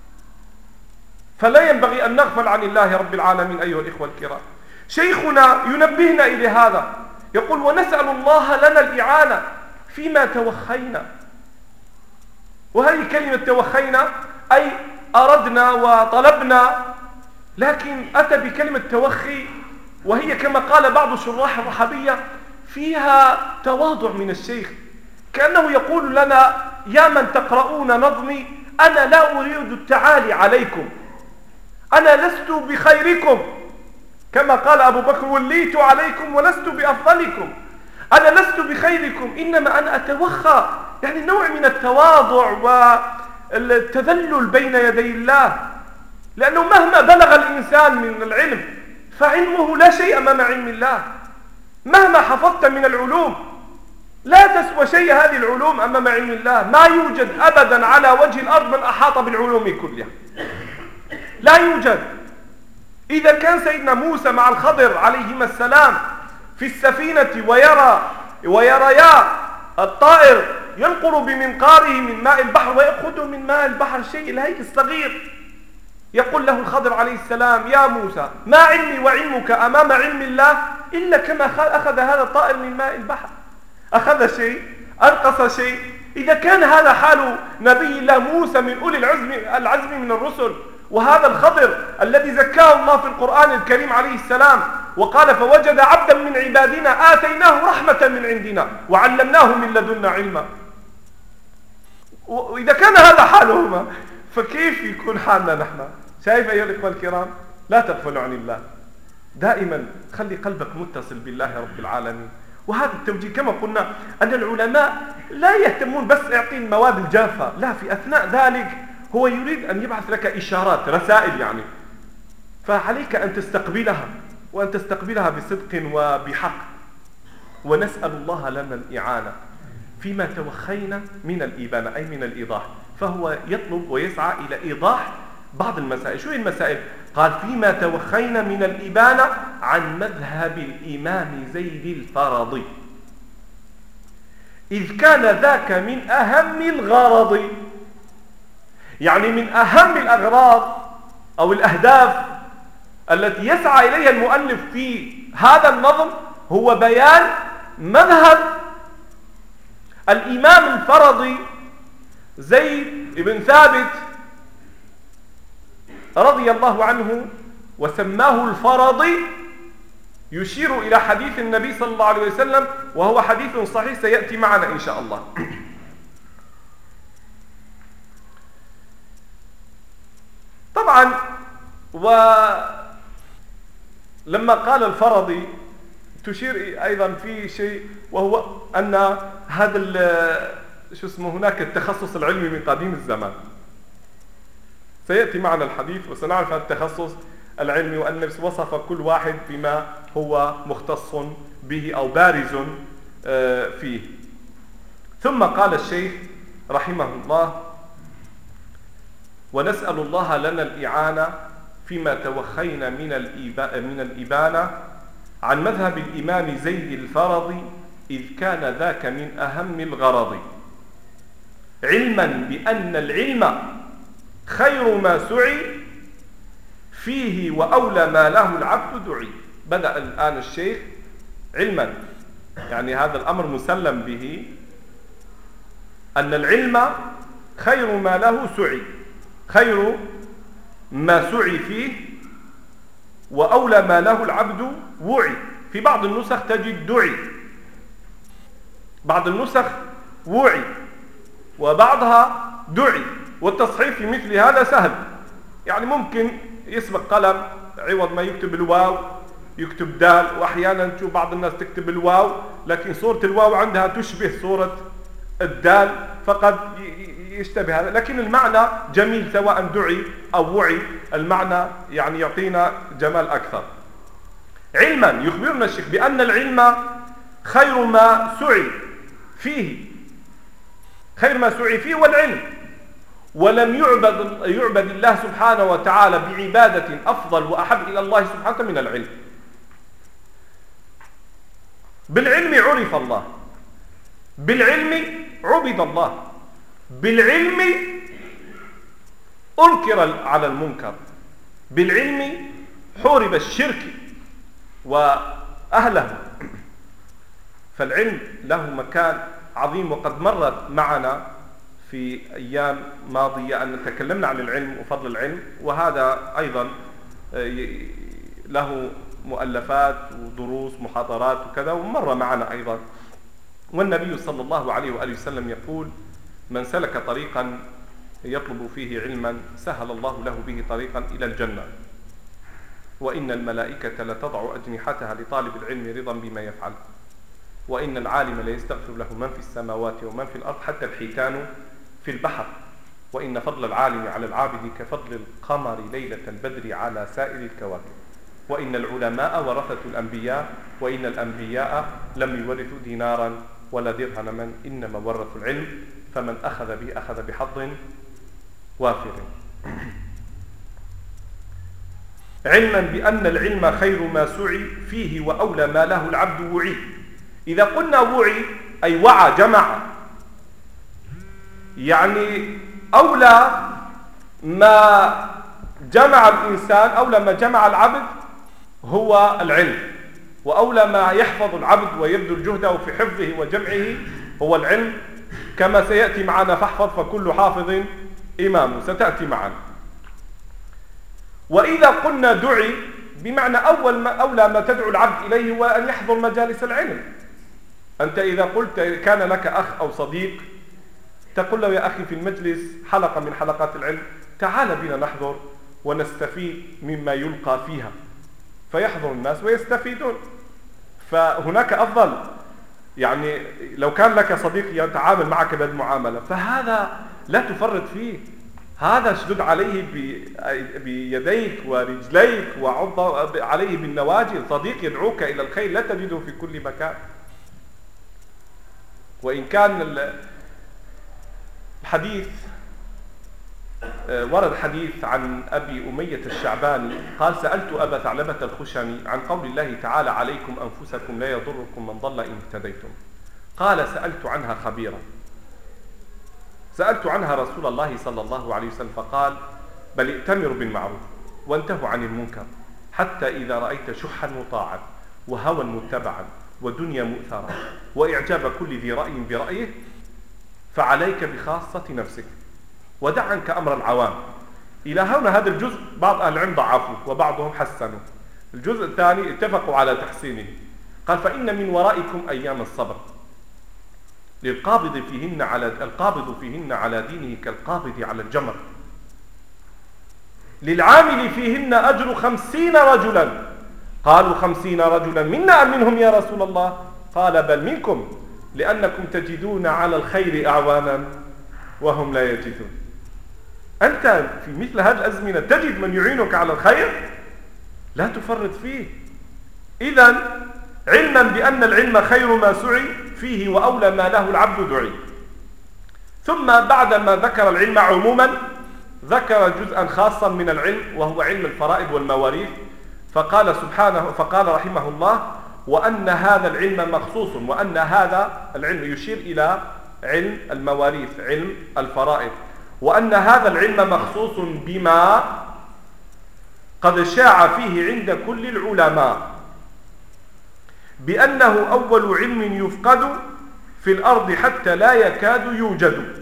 فلا ينبغي أن نغفل عن الله رب العالمين أيها الإخوة الكرام. شيخنا ينبهنا إلى هذا، يقول ونسأل الله لنا الإعانة فيما توخينا. وهذه كلمة توخينا أي أردنا وطلبنا، لكن أتى بكلمة توخي وهي كما قال بعض شراح الرحبية فيها تواضع من الشيخ، كأنه يقول لنا يا من تقرؤون نظمي أنا لا أريد التعالي عليكم، أنا لست بخيركم، كما قال أبو بكر وليت عليكم ولست بأفضلكم. أنا لست بخيركم، إنما أنا أتوخى، يعني نوع من التواضع والتذلل بين يدي الله. لأنه مهما بلغ الإنسان من العلم فعلمه لا شيء أمام علم الله. مهما حفظت من العلوم لا تسوى شيء هذه العلوم أمام علم الله. ما يوجد أبدا على وجه الأرض من أحاط بالعلوم كلها، لا يوجد. إذا كان سيدنا موسى مع الخضر عليهما السلام في السفينة ويريا الطائر ينقر بمنقاره من ماء البحر ويأخذه من ماء البحر الشيء الهيك الصغير، يقول له الخضر عليه السلام: يا موسى، ما علمي وعلمك أمام علم الله إلا كما أخذ هذا الطائر من ماء البحر، أخذ شيء أنقص شيء. إذا كان هذا حال نبي الله موسى من أولي العزم من الرسل، وهذا الخضر الذي زكاه الله في القرآن الكريم عليه السلام وقال: فوجد عبدا من عبادنا آتيناه رحمة من عندنا وعلمناه من لدنا علما. وإذا كان هذا حالهما فكيف يكون حالنا نحن؟ شايف أيها الإخوة الكرام؟ لا تغفلوا عن الله، دائما خلي قلبك متصل بالله رب العالمين. وهذا التوجيه كما قلنا أن العلماء لا يهتمون بس إعطين المواد الجافة، لا، في أثناء ذلك هو يريد أن يبعث لك إشارات، رسائل يعني، فعليك أن تستقبلها، وأن تستقبلها بصدق وبحق. ونسأل الله لنا الإعانة فيما توخينا من الإبانة، أي من الإيضاح. فهو يطلب ويسعى إلى إيضاح بعض المسائل. شو هي المسائل؟ قال: فيما توخينا من الإبانة عن مذهب الإمام زيد الفرضي، إذ كان ذاك من أهم الغرض. يعني من أهم الأغراض أو الأهداف التي يسعى إليها المؤلف في هذا النظم هو بيان مذهب الإمام الفرضي زيد بن ثابت رضي الله عنه، وسماه الفرضي يشير إلى حديث النبي صلى الله عليه وسلم، وهو حديث صحيح سيأتي معنا إن شاء الله. طبعا ولما قال الفرضي تشير أيضا في شيء، وهو أن هذا هناك التخصص العلمي من قديم الزمان. سيأتي معنا الحديث وسنعرف هذا التخصص العلمي، وأن وصف كل واحد بما هو مختص به أو بارز فيه. ثم قال الشيخ رحمه الله: ونسأل الله لنا الإعانة فيما توخينا من الإبانة عن مذهب الإمام زيد الفرضي، إذ كان ذاك من أهم الغرض، علما بأن العلم خير ما سعي فيه وأولى ما له العبد دعي. بدأ الآن الشيخ علما، يعني هذا الأمر مسلم به، أن العلم خير ما له سعي، خير ما سعي فيه وأولى ما له العبد وعي. في بعض النسخ تجد دعي، بعض النسخ وعي وبعضها دعي، والتصحيح في مثل هذا سهل، يعني ممكن يسبق قلم عوض ما يكتب الواو يكتب دال، وأحيانا تشوف بعض الناس تكتب الواو لكن صورة الواو عندها تشبه صورة الدال، فقد يشتبه هذا، لكن المعنى جميل سواء دعي أو وعي، المعنى يعني يعطينا جمال أكثر. علما، يخبرنا الشيخ بأن العلم خير ما سعي فيه، خير ما سعي فيه والعلم، ولم يعبد الله سبحانه وتعالى بعبادة أفضل وأحب إلى الله سبحانه من العلم. بالعلم عرف الله، بالعلم عبد الله، بالعلم أنكر على المنكر، بالعلم حورب الشرك وأهله. فالعلم له مكان عظيم، وقد مرت معنا في أيام ماضية أن تكلمنا عن العلم وفضل العلم، وهذا أيضا له مؤلفات ودروس محاضرات وكذا، ومر معنا أيضا. والنبي صلى الله عليه وآله وسلم يقول: من سلك طريقا يطلب فيه علما سهل الله له به طريقا إلى الجنة، وإن الملائكة لتضع أجنحتها لطالب العلم رضا بما يفعل، وإن العالم ليستغفر له من في السماوات ومن في الأرض حتى الحيتان في البحر، وإن فضل العالم على العابد كفضل القمر ليلة البدر على سائر الكواكب، وإن العلماء ورثة الأنبياء، وإن الأنبياء لم يورثوا دينارا ولا درهما إنما ورثوا العلم فمن أخذ به أخذ بحظ وافر. علما بأن العلم خير ما سعي فيه وأولى ما له العبد وعي. إذا قلنا وعي أي وعى جمع، يعني أولى ما جمع الإنسان، أولى ما جمع العبد هو العلم، وأولى ما يحفظ العبد ويبذل جهده في حفظه وجمعه هو العلم، كما سيأتي معنا فاحفظ فكل حافظ إمام، ستأتي معنا. وإذا قلنا دعي بمعنى أولى ما تدعو العبد إليه هو أن يحضر مجالس العلم. أنت إذا قلت كان لك أخ أو صديق تقول له يا أخي في المجلس حلقة من حلقات العلم تعال بنا نحضر ونستفيد مما يلقى فيها، فيحضر الناس ويستفيدون. فهناك أفضل، يعني لو كان لك صديق يتعامل معك بالمعاملة فهذا لا تفرط فيه، هذا اشدد عليه بيديك ورجليك وعض عليه بالنواجذ. صديق يدعوك إلى الخير لا تجده في كل مكان. وإن كان الحديث ورد حديث عن أبي أمية الشعباني قال سألت أبا ثعلبة الخشني عن قول الله تعالى عليكم أنفسكم لا يضركم من ضل إن اهتديتم. قال سألت عنها خبيرا، سألت عنها رسول الله صلى الله عليه وسلم فقال بل ائتمروا بالمعروف وانتهوا عن المنكر حتى إذا رأيت شحا مطاعا وهوى متبعا ودنيا مؤثرة وإعجاب كل ذي رأي برأيه فعليك بخاصة نفسك ودع عنك أمر العوام. إلى هنا هذا الجزء بعض أهل العلم ضعفوه وبعضهم حسنوا. الجزء الثاني اتفقوا على تحسينه. قال فإن من ورائكم أيام الصبر القابض فيهن على دينه كالقابض على الجمر، للعامل فيهن أجر 50 رجلا. قالوا 50 رجلا منا أم منهم يا رسول الله؟ قال بل منكم لأنكم تجدون على الخير أعوانا وهم لا يجدون. أنت في مثل هذه الأزمنة تجد من يعينك على الخير لا تفرط فيه. إذن علما بأن العلم خير ما سعي فيه وأولى ما له العبد دعي. ثم بعدما ذكر العلم عموما ذكر جزءا خاصا من العلم وهو علم الفرائض والمواريث، فقال رحمه الله وأن هذا العلم مخصوص، وأن هذا العلم يشير إلى علم المواريث علم الفرائض، وأن هذا العلم مخصوص بما قد شاع فيه عند كل العلماء بأنه أول علم يفقد في الأرض حتى لا يكاد يوجد.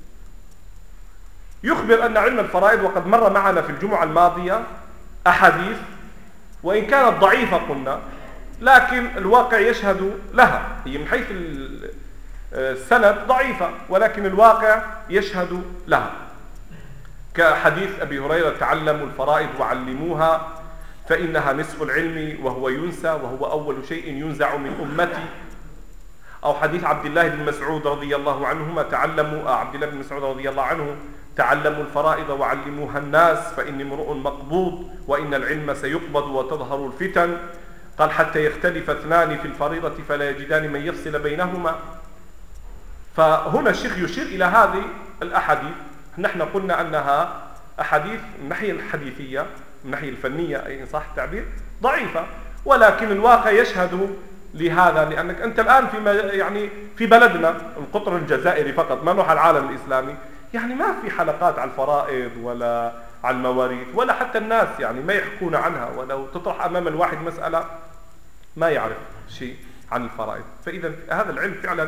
يخبر أن علم الفرائض وقد مر معنا في الجمعة الماضية أحاديث وإن كانت ضعيفة قلنا لكن الواقع يشهد لها، هي من حيث السند ضعيفة ولكن الواقع يشهد لها، كحديث أبي هريرة تعلموا الفرائض وعلموها فإنها نصف العلم وهو ينسى وهو أول شيء ينزع من أمتي، أو حديث عبد الله بن مسعود رضي الله عنهما عبد الله بن مسعود رضي الله عنه تعلموا الفرائض وعلموها الناس فإني امرؤ مقبوض وإن العلم سيقبض وتظهر الفتن. قال حتى يختلف اثنان في الفريضة فلا يجدان من يفصل بينهما. فهنا الشيخ يشير إلى هذه الأحاديث. نحن قلنا أنها أحاديث من الناحية الحديثية من الناحية الفنية إن صح التعبير ضعيفة، ولكن الواقع يشهد لهذا، لأنك أنت الآن في بلدنا القطر الجزائري فقط ما نروح على العالم الإسلامي يعني ما في حلقات على الفرائض ولا على المواريث ولا حتى الناس ما يحكون عنها، ولو تطرح أمام الواحد مسألة ما يعرف شيء عن الفرائض. فإذا هذا العلم فعلا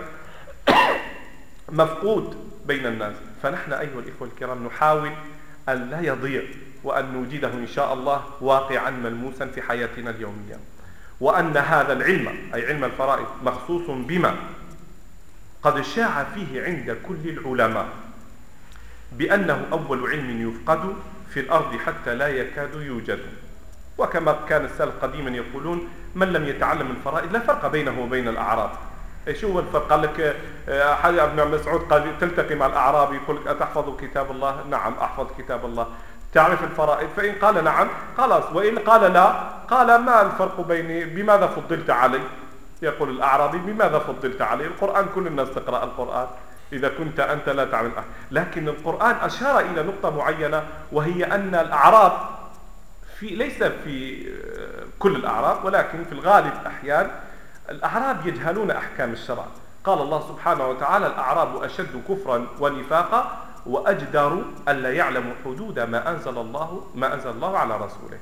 مفقود بين الناس. فنحن أيها الإخوة الكرام نحاول أن لا يضيع وأن نوجده إن شاء الله واقعا ملموسا في حياتنا اليومية، وأن هذا العلم أي علم الفرائض مخصوص بما قد شاع فيه عند كل العلماء بأنه أول علم يفقد في الأرض حتى لا يكاد يوجد. وكما كان السلف قديما يقولون من لم يتعلم الفرائض لا فرق بينه وبين الأعراب. ايش هو الفرق؟ قال لك ابن مسعود قال تلتقي مع الأعرابي يقول لك أتحفظ كتاب الله؟ نعم أحفظ كتاب الله. تعرف الفرائض؟ فإن قال نعم خلاص، وإن قال لا قال ما الفرق بيني بماذا فضلت علي؟ يقول الأعرابي بماذا فضلت عليه؟ القرآن كل الناس تقرأ القرآن، إذا كنت أنت لا تعمل. لكن القرآن أشار إلى نقطة معينة، وهي أن الأعراب ليس في كل الأعراب ولكن في الغالب أحيان الأعراب يجهلون أحكام الشرع. قال الله سبحانه وتعالى: الأعراب أشد كفرا ونفاقا وأجدر ألا يعلموا حدود ما أنزل الله على رسوله.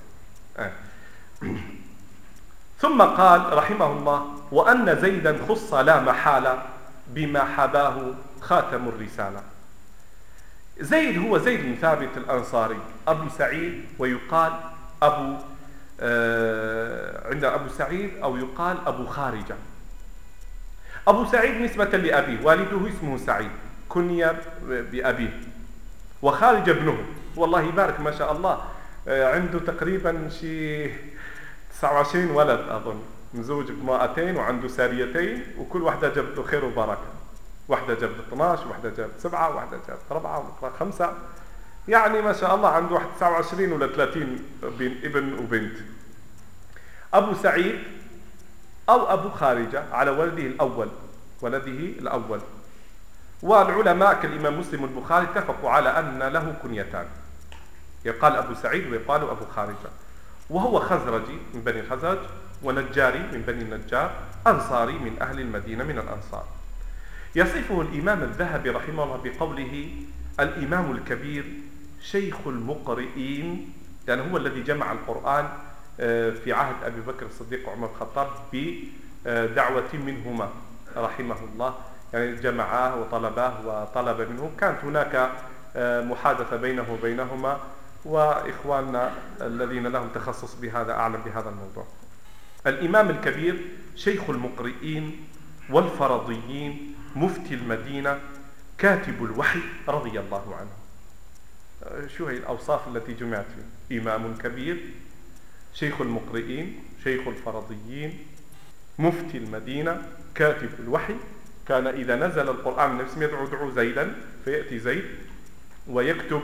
ثم قال رحمه الله: وأن زيدا خص لا محالة بما حباه خاتم الرسالة. زيد هو زيد بن ثابت الأنصاري أبو سعيد، ويقال عند أبو سعيد أو يقال أبو خارجة. أبو سعيد نسبة لأبيه، والده اسمه سعيد كني بأبيه، وخارج ابنه. والله يبارك ما شاء الله، عنده تقريبا شي 29 ولد أظن، مزوج بامرأتين وعنده ساريتين، وكل واحدة جابت له خير وبركة. واحدة جابت 12، واحدة جابت 7، واحدة جابت 4 و5. يعني ما شاء الله عنده 29 ولا 30 بين ابن وبنت. أبو سعيد أو أبو خارجة على ولده الأول. والعلماء كالإمام مسلم والبخاري اتفقوا على أن له كنيتان، يقال أبو سعيد ويقال أبو خارجة. وهو خزرجي من بني الخزرج، ونجاري من بني النجار، أنصاري من أهل المدينة من الأنصار. يصفه الإمام الذهبي رحمه الله بقوله: الإمام الكبير شيخ المقرئين، يعني هو الذي جمع القرآن في عهد أبي بكر الصديق وعمر الخطاب بدعوة منهما رحمه الله، يعني جمعاه وطلباه وطلب منه. كانت هناك محادثة بينه وبينهما، وإخواننا الذين لهم تخصص بهذا أعلم بهذا الموضوع. الإمام الكبير شيخ المقرئين والفرضيين، مفتي المدينة، كاتب الوحي رضي الله عنه. شو هي الأوصاف التي جمعت فيه؟ إمام كبير، شيخ المقرئين، شيخ الفرضيين، مفتي المدينة، كاتب الوحي. كان إذا نزل القرآن من نفسه يدعو زيدا، فيأتي زيد ويكتب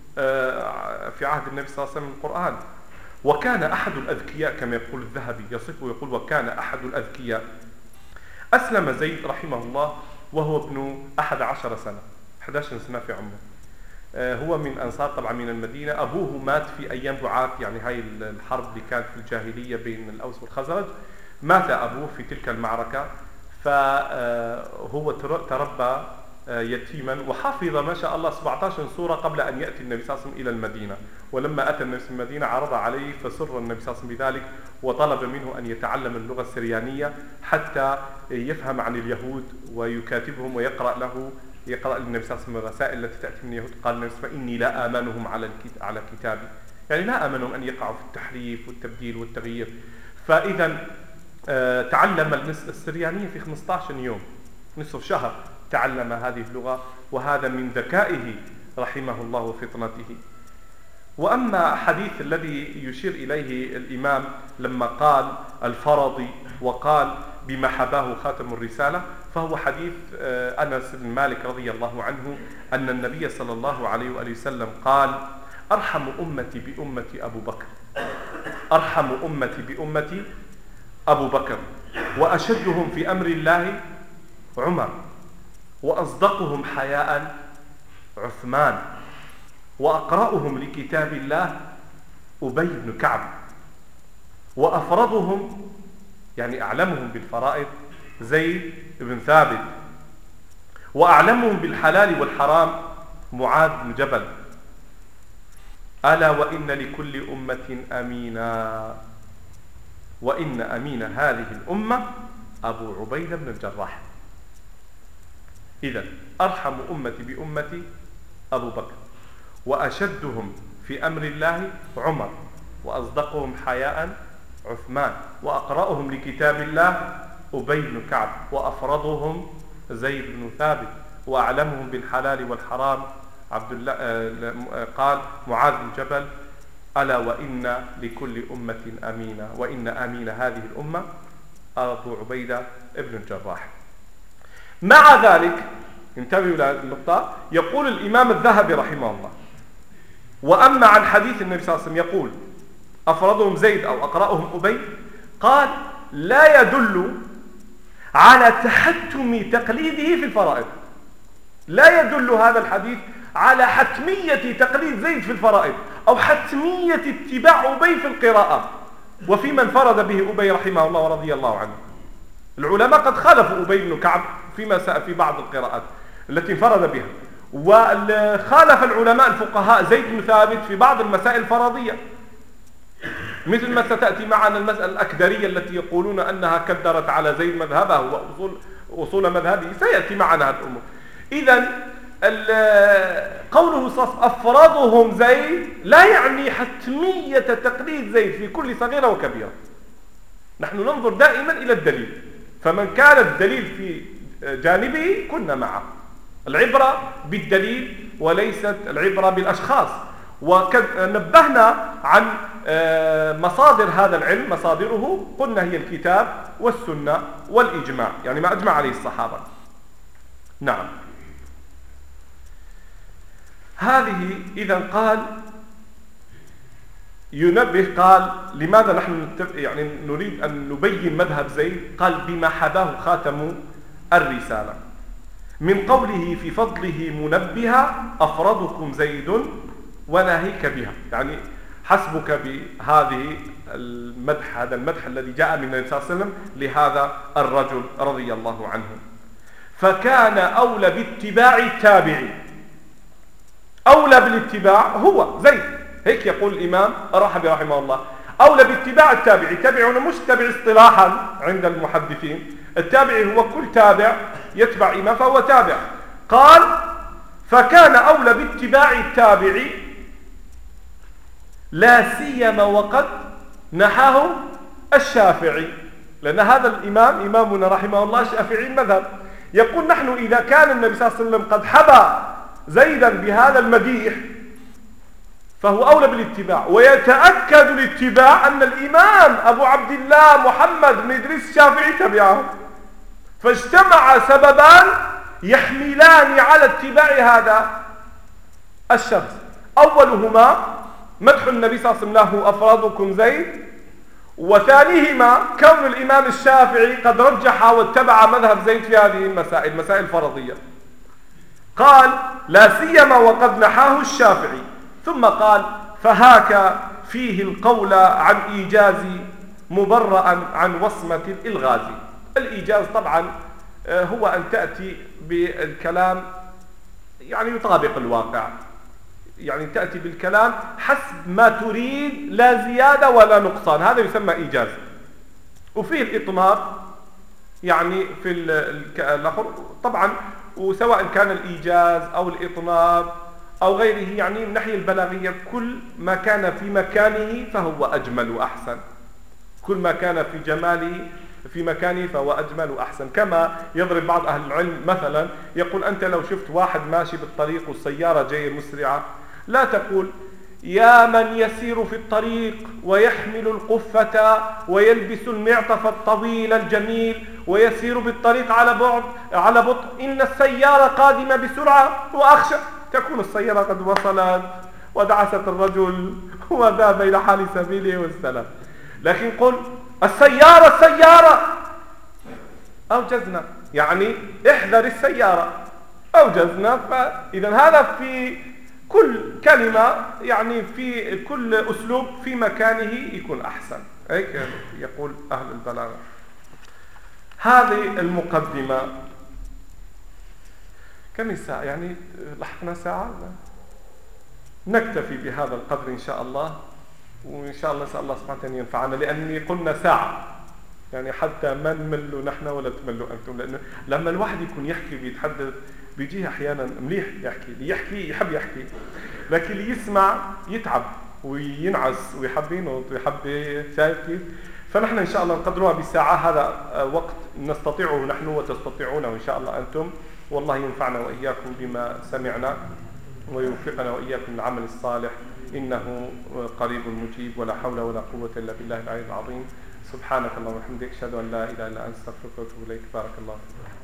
في عهد النبي صلى الله عليه وسلم القرآن. وكان أحد الأذكياء كما يقول الذهبي، يصفه ويقول: وكان أحد الأذكياء. أسلم زيد رحمه الله وهو ابن 11 سنة، 11 سنة في عمره. هو من أنصار طبعا من المدينة. أبوه مات في أيام بعاث، يعني هاي الحرب اللي كانت في الجاهلية بين الأوس والخزرج. مات أبوه في تلك المعركة، فهو تربى يتيما، وحفظ ما شاء الله 17 سورة قبل أن يأتي النبي صلى الله عليه وسلم إلى المدينة. ولما أتى النبي صلى الله عليه وسلم المدينة عرض عليه، فسر النبي صلى الله عليه وسلم بذلك، وطلب منه أن يتعلم اللغة السريانية حتى يفهم عن اليهود ويكاتبهم ويقرأ للنبي صلى الله عليه وسلم الرسائل التي تأتي من اليهود. قال النبي صلى الله عليه وسلم: إني لا آمنهم على كتابي، يعني لا آمنهم أن يقعوا في التحريف والتبديل والتغيير. فإذا تعلم السريانية في 15 يوم، نصف شهر تعلم هذه اللغة، وهذا من ذكائه رحمه الله وفطنته. وأما حديث الذي يشير إليه الإمام لما قال الفرضي وقال بما حباه خاتم الرسالة، فهو حديث أنس بن مالك رضي الله عنه أن النبي صلى الله عليه وآله وسلم قال: أرحم أمتي بأمتي أبو بكر، أرحم أمتي بأمتي أبو بكر، وأشدهم في أمر الله عمر، وأصدقهم حياء عثمان، وأقرأهم لكتاب الله أبي بن كعب، وأفرضهم يعني أعلمهم بالفرائض زيد بن ثابت، وأعلمهم بالحلال والحرام معاذ بن جبل. ألا وإن لكل أمة أمينا، وإن أمين هذه الأمة أبو عبيدة بن الجراح. إذن أرحم أمتي بأمتي أبو بكر، وأشدهم في أمر الله عمر، وأصدقهم حياء عثمان، وأقرأهم لكتاب الله أبي بن كعب، وأفرضهم زيد بن ثابت، وأعلمهم بالحلال والحرام عبد الله قال معاذ بن جبل: ألا وإن لكل أمة أمينة، وإن أمين هذه الأمة أبو عبيدة بن الجراح. مع ذلك انتبهوا إلى النقطة، يقول الإمام الذهبي رحمه الله: وأما عن حديث النبي صلى الله عليه وسلم يقول أفرضهم زيد أو أقرأهم أبي، قال: لا يدل على تحتم تقليده في الفرائض. لا يدل هذا الحديث على حتمية تقليد زيد في الفرائض أو حتمية اتباع أبي في القراءة، وفي من فرد به أبي رحمه الله ورضي الله عنه. العلماء قد خالفوا أبي بن كعب فيما سأل في بعض القراءات التي انفرد بها، وخالف العلماء الفقهاء زيد بن ثابت في بعض المسائل الفرضية، مثل ما ستأتي معنا المسألة الأكدرية التي يقولون أنها كدرت على زيد مذهبه وأصول مذهبه، سيأتي معنا هذه الأمور. إذن قوله أفرادهم زيد لا يعني حتمية تقليد زيد في كل صغيرة وكبيرة. نحن ننظر دائما إلى الدليل، فمن كان الدليل في جانبه كنا معه. العبرة بالدليل وليست العبرة بالأشخاص. وقد نبهنا عن مصادر هذا العلم، مصادره قلنا هي الكتاب والسنة والإجماع، يعني ما أجمع عليه الصحابة. نعم، هذه إذا قال ينبه، قال لماذا نحن يعني نريد أن نبين مذهب زيد؟ قال بما حباه خاتم الرسالة من قوله في فضله منبها أفرضكم زيد وناهيك بها، يعني حسبك بهذه المدح، هذا المدح الذي جاء من النبي صلى الله عليه وسلم لهذا الرجل رضي الله عنه. فكان أولى باتباع التابعي، أولى بالاتباع هو زيد، هيك يقول الإمام الرحبي رحمه الله، أولى باتباع التابعي. تابعون مش تابع اصطلاحا عند المحدثين، التابعي هو كل تابع يتبع إمام فهو تابع. قال فكان أولى باتباع التابعي لا سيما وقد نحاه الشافعي، لأن هذا الإمام إمامنا رحمه الله شافعي المذهب. يقول نحن إذا كان النبي صلى الله عليه وسلم قد حبى زيدا بهذا المديح فهو أولى بالاتباع، ويتأكد الاتباع أن الإمام أبو عبد الله محمد بن إدريس الشافعي تبعه، فاجتمع سببان يحملان على اتباع هذا الشخص. أولهما مدح النبي صلى الله عليه وسلم له أفرادكم زيد، وثانيهما كون الإمام الشافعي قد رجح واتبع مذهب زيد في هذه المسائل، مسائل فرضية. قال لا سيما وقد نحاه الشافعي، ثم قال فهاك فيه القول عن إيجاز مبرأ عن وصمة الإلغاز. الإيجاز طبعا هو أن تأتي بالكلام يعني يطابق الواقع، يعني تأتي بالكلام حسب ما تريد لا زيادة ولا نقصان، هذا يسمى إيجاز. وفيه الإطناب يعني في الآخر طبعا، وسواء كان الإيجاز أو الإطناب أو غيره، يعني من الناحية البلاغية كل ما كان في مكانه فهو أجمل وأحسن، كل ما كان في جماله في مكانه فهو أجمل وأحسن. كما يضرب بعض أهل العلم مثلا، يقول أنت لو شفت واحد ماشي بالطريق والسيارة جاية مسرعة لا تقول يا من يسير في الطريق ويحمل القفة ويلبس المعطف الطويل الجميل ويسير بالطريق على بطء، إن السيارة قادمة بسرعة وأخشى تكون السيارة قد وصلت ودعست الرجل وذهب إلى حال سبيله والسلام. لكن قل السيارة أوجزنا، يعني احذر السيارة أوجزنا. فإذا هذا في كل كلمة، يعني في كل أسلوب في مكانه يكون أحسن، هيك يقول أهل البلاغة. هذه المقدمة. كم ساعة؟ يعني لحقنا ساعة؟ نكتفي بهذا القدر إن شاء الله، وإن شاء الله نسأل الله سبحانه وتعالى ينفعنا، لأني قلنا ساعة يعني حتى ما نملوا نحن ولا تملوا أنتم، لأنه لما الواحد يكون يحكي ويتحدث بيجيه أحيانا مليح يحكي يحب يحكي، لكن اللي يسمع يتعب وينعس ويحب ينط ويحب، شايف كيف؟ فنحن إن شاء الله نقدرها بساعة، هذا وقت نستطيعه نحن وتستطيعونه إن شاء الله أنتم، والله ينفعنا وإياكم بما سمعنا ويوفقنا وإياكم للعمل الصالح، إنه قريب مجيب، ولا حول ولا قوة إلا بالله العلي العظيم. سبحانك اللهم وبحمدك، أشهد أن لا إله إلا أنت، أستغفرك وأتوب إليك. بارك الله فيك.